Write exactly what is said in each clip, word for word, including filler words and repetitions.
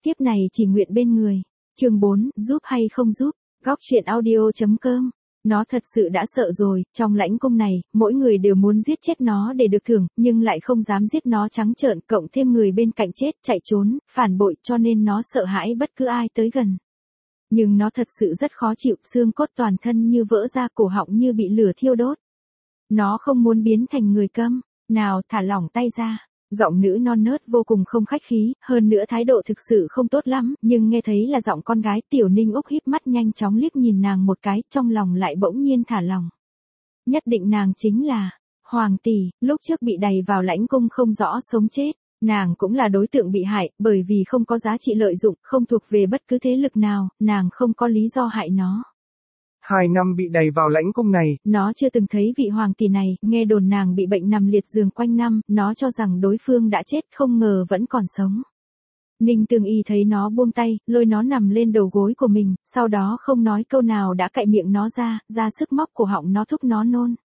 Tiếp này chỉ nguyện bên người. Chương bốn, giúp hay không giúp. Góc truyện audio chấm com. Nó thật sự đã sợ rồi, trong lãnh cung này, mỗi người đều muốn giết chết nó để được thưởng, nhưng lại không dám giết nó trắng trợn, cộng thêm người bên cạnh chết, chạy trốn, phản bội, cho nên nó sợ hãi bất cứ ai tới gần. Nhưng nó thật sự rất khó chịu, xương cốt toàn thân như vỡ ra, cổ họng như bị lửa thiêu đốt. Nó không muốn biến thành người câm. Nào, thả lỏng tay ra. Giọng nữ non nớt vô cùng không khách khí, hơn nữa thái độ thực sự không tốt lắm, nhưng nghe thấy là giọng con gái. Tiểu Ninh Úc híp mắt nhanh chóng liếc nhìn nàng một cái, trong lòng lại bỗng nhiên thả lòng. Nhất định nàng chính là Hoàng tỷ, lúc trước bị đày vào lãnh cung không rõ sống chết. Nàng cũng là đối tượng bị hại, bởi vì không có giá trị lợi dụng, không thuộc về bất cứ thế lực nào, nàng không có lý do hại nó. Hai năm bị đày vào lãnh cung này. Nó chưa từng thấy vị hoàng tỷ này, nghe đồn nàng bị bệnh nằm liệt giường quanh năm, nó cho rằng đối phương đã chết, không ngờ vẫn còn sống. Ninh Tương Y thấy nó buông tay, lôi nó nằm lên đầu gối của mình, sau đó không nói câu nào đã cạy miệng nó ra, ra sức móc cổ họng nó thúc nó nôn.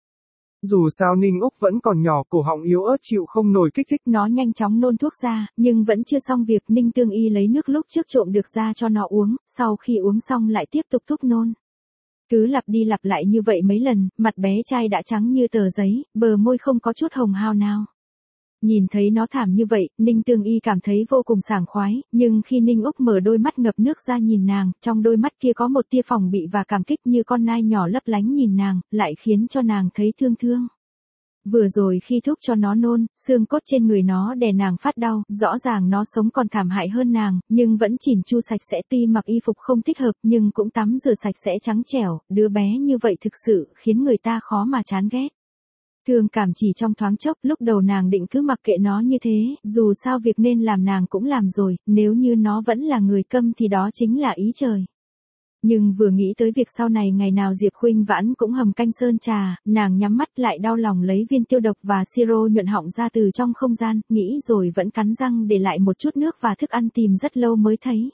Dù sao Ninh Úc vẫn còn nhỏ, cổ họng yếu ớt chịu không nổi kích thích. Nó nhanh chóng nôn thuốc ra, nhưng vẫn chưa xong việc. Ninh Tương Y lấy nước lúc trước trộm được ra cho nó uống, sau khi uống xong lại tiếp tục thúc nôn. Cứ lặp đi lặp lại như vậy mấy lần, mặt bé trai đã trắng như tờ giấy, bờ môi không có chút hồng hào nào. Nhìn thấy nó thảm như vậy, Ninh Tương Y cảm thấy vô cùng sảng khoái, nhưng khi Ninh Úc mở đôi mắt ngập nước ra nhìn nàng, trong đôi mắt kia có một tia phòng bị và cảm kích như con nai nhỏ lấp lánh nhìn nàng, lại khiến cho nàng thấy thương thương. Vừa rồi khi thúc cho nó nôn, xương cốt trên người nó đè nàng phát đau, rõ ràng nó sống còn thảm hại hơn nàng, nhưng vẫn chỉn chu sạch sẽ, tuy mặc y phục không thích hợp nhưng cũng tắm rửa sạch sẽ trắng trẻo, đứa bé như vậy thực sự khiến người ta khó mà chán ghét. Thương cảm chỉ trong thoáng chốc, lúc đầu nàng định cứ mặc kệ nó như thế, dù sao việc nên làm nàng cũng làm rồi, nếu như nó vẫn là người câm thì đó chính là ý trời. Nhưng vừa nghĩ tới việc sau này ngày nào Diệp Khuynh Vãn cũng hầm canh sơn trà, nàng nhắm mắt lại đau lòng lấy viên tiêu độc và siro nhuận họng ra từ trong không gian, nghĩ rồi vẫn cắn răng để lại một chút nước và thức ăn tìm rất lâu mới thấy.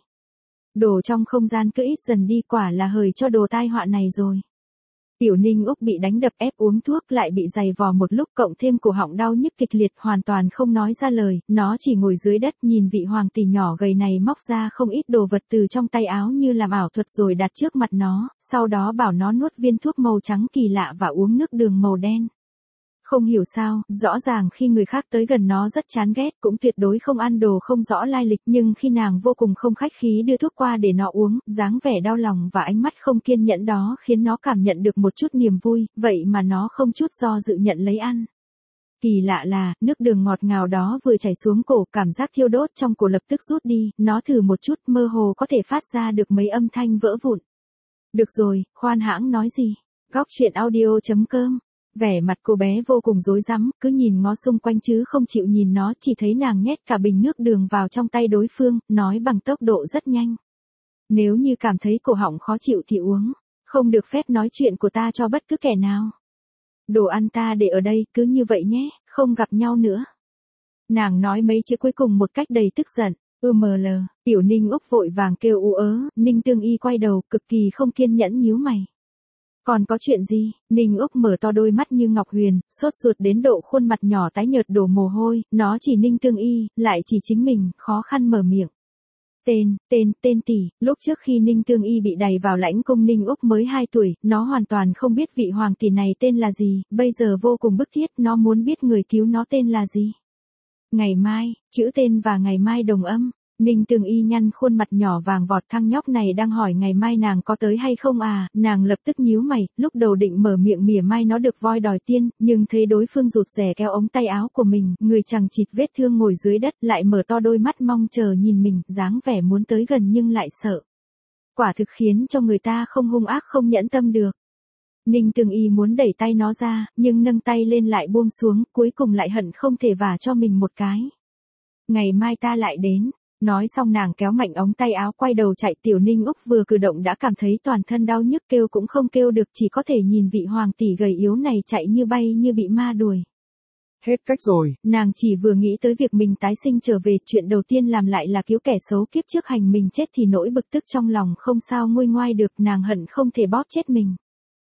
Đồ trong không gian cứ ít dần đi, quả là hời cho đồ tai họa này rồi. Tiểu Ninh Úc bị đánh đập ép uống thuốc lại bị giày vò một lúc, cộng thêm cổ họng đau nhức kịch liệt, hoàn toàn không nói ra lời, nó chỉ ngồi dưới đất nhìn vị hoàng tỷ nhỏ gầy này móc ra không ít đồ vật từ trong tay áo như làm ảo thuật rồi đặt trước mặt nó, sau đó bảo nó nuốt viên thuốc màu trắng kỳ lạ và uống nước đường màu đen. Không hiểu sao, rõ ràng khi người khác tới gần nó rất chán ghét, cũng tuyệt đối không ăn đồ không rõ lai lịch, nhưng khi nàng vô cùng không khách khí đưa thuốc qua để nó uống, dáng vẻ đau lòng và ánh mắt không kiên nhẫn đó khiến nó cảm nhận được một chút niềm vui, vậy mà nó không chút do dự nhận lấy ăn. Kỳ lạ là, nước đường ngọt ngào đó vừa chảy xuống cổ, cảm giác thiêu đốt trong cổ lập tức rút đi, nó thử một chút, mơ hồ có thể phát ra được mấy âm thanh vỡ vụn. Được rồi, khoan hãng nói gì. Góc truyện audio chấm com. Vẻ mặt cô bé vô cùng rối rắm, cứ nhìn ngó xung quanh chứ không chịu nhìn nó, chỉ thấy nàng nhét cả bình nước đường vào trong tay đối phương, nói bằng tốc độ rất nhanh. Nếu như cảm thấy cổ họng khó chịu thì uống, không được phép nói chuyện của ta cho bất cứ kẻ nào. Đồ ăn ta để ở đây, cứ như vậy nhé, không gặp nhau nữa. Nàng nói mấy chữ cuối cùng một cách đầy tức giận. Ư mờ lờ, Tiểu Ninh Úc vội vàng kêu ú ớ, Ninh Tương Y quay đầu, cực kỳ không kiên nhẫn nhíu mày. Còn có chuyện gì? Ninh Úc mở to đôi mắt như ngọc huyền, sốt ruột đến độ khuôn mặt nhỏ tái nhợt đổ mồ hôi, nó chỉ Ninh Tương Y, lại chỉ chính mình, khó khăn mở miệng. Tên, tên, tên tỷ, lúc trước khi Ninh Tương Y bị đày vào lãnh cung Ninh Úc mới hai tuổi, nó hoàn toàn không biết vị hoàng tỷ này tên là gì, bây giờ vô cùng bức thiết, nó muốn biết người cứu nó tên là gì. Ngày mai, chữ tên và ngày mai đồng âm. Ninh Tương Y nhăn khuôn mặt nhỏ vàng vọt, thằng nhóc này đang hỏi ngày mai nàng có tới hay không à, nàng lập tức nhíu mày, lúc đầu định mở miệng mỉa mai nó được voi đòi tiên, nhưng thấy đối phương rụt rè kéo ống tay áo của mình, người chằng chịt vết thương ngồi dưới đất, lại mở to đôi mắt mong chờ nhìn mình, dáng vẻ muốn tới gần nhưng lại sợ. Quả thực khiến cho người ta không hung ác không nhẫn tâm được. Ninh Tương Y muốn đẩy tay nó ra, nhưng nâng tay lên lại buông xuống, cuối cùng lại hận không thể vả cho mình một cái. Ngày mai ta lại đến. Nói xong nàng kéo mạnh ống tay áo quay đầu chạy. Tiểu Ninh Úc vừa cử động đã cảm thấy toàn thân đau nhức, kêu cũng không kêu được, chỉ có thể nhìn vị hoàng tỷ gầy yếu này chạy như bay như bị ma đuổi. Hết cách rồi. Nàng chỉ vừa nghĩ tới việc mình tái sinh trở về, chuyện đầu tiên làm lại là cứu kẻ xấu kiếp trước hành mình chết thì nỗi bực tức trong lòng không sao nguôi ngoai được, nàng hận không thể bóp chết mình.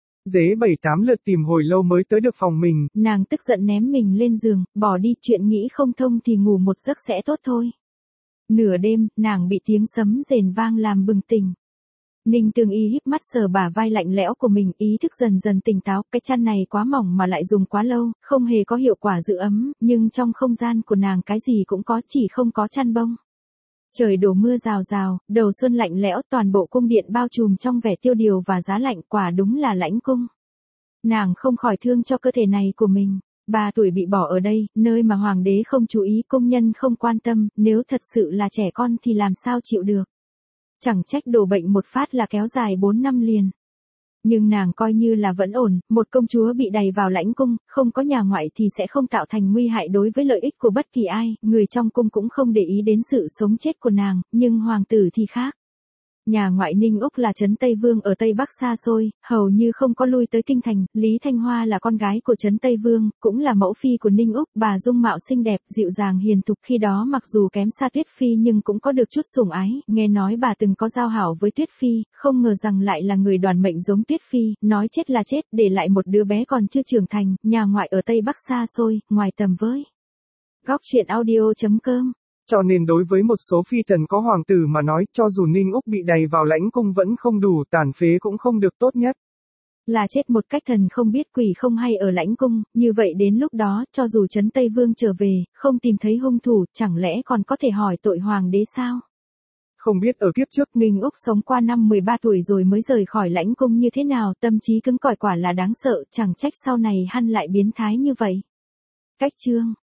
Dế bảy tám lượt tìm hồi lâu mới tới được phòng mình. Nàng tức giận ném mình lên giường, bỏ đi, chuyện nghĩ không thông thì ngủ một giấc sẽ tốt thôi. Nửa đêm, nàng bị tiếng sấm rền vang làm bừng tỉnh. Ninh Tương Y híp mắt sờ bả vai lạnh lẽo của mình, ý thức dần dần tỉnh táo, cái chăn này quá mỏng mà lại dùng quá lâu, không hề có hiệu quả giữ ấm, nhưng trong không gian của nàng cái gì cũng có, chỉ không có chăn bông. Trời đổ mưa rào rào, đầu xuân lạnh lẽo, toàn bộ cung điện bao trùm trong vẻ tiêu điều và giá lạnh, quả đúng là lãnh cung. Nàng không khỏi thương cho cơ thể này của mình. Ba tuổi bị bỏ ở đây, nơi mà hoàng đế không chú ý, công nhân không quan tâm, nếu thật sự là trẻ con thì làm sao chịu được. Chẳng trách đổ bệnh một phát là kéo dài bốn năm liền. Nhưng nàng coi như là vẫn ổn, một công chúa bị đày vào lãnh cung, không có nhà ngoại thì sẽ không tạo thành nguy hại đối với lợi ích của bất kỳ ai, người trong cung cũng không để ý đến sự sống chết của nàng, nhưng hoàng tử thì khác. Nhà ngoại Ninh Úc là trấn Tây Vương ở Tây Bắc xa xôi, hầu như không có lui tới kinh thành, Lý Thanh Hoa là con gái của trấn Tây Vương, cũng là mẫu phi của Ninh Úc, bà dung mạo xinh đẹp, dịu dàng hiền thục, khi đó mặc dù kém xa Tuyết Phi nhưng cũng có được chút sủng ái, nghe nói bà từng có giao hảo với Tuyết Phi, không ngờ rằng lại là người đoàn mệnh giống Tuyết Phi, nói chết là chết, để lại một đứa bé còn chưa trưởng thành, nhà ngoại ở Tây Bắc xa xôi, ngoài tầm với. Góc truyện audio chấm com. Cho nên đối với một số phi tần có hoàng tử mà nói, cho dù Ninh Úc bị đày vào lãnh cung vẫn không đủ, tàn phế cũng không được tốt nhất. Là chết một cách thần không biết quỷ không hay ở lãnh cung, như vậy đến lúc đó, cho dù trấn Tây Vương trở về, không tìm thấy hung thủ, chẳng lẽ còn có thể hỏi tội hoàng đế sao? Không biết ở kiếp trước, Ninh Úc sống qua năm mười ba tuổi rồi mới rời khỏi lãnh cung như thế nào, tâm trí cứng cỏi quả là đáng sợ, chẳng trách sau này hắn lại biến thái như vậy. Cách chương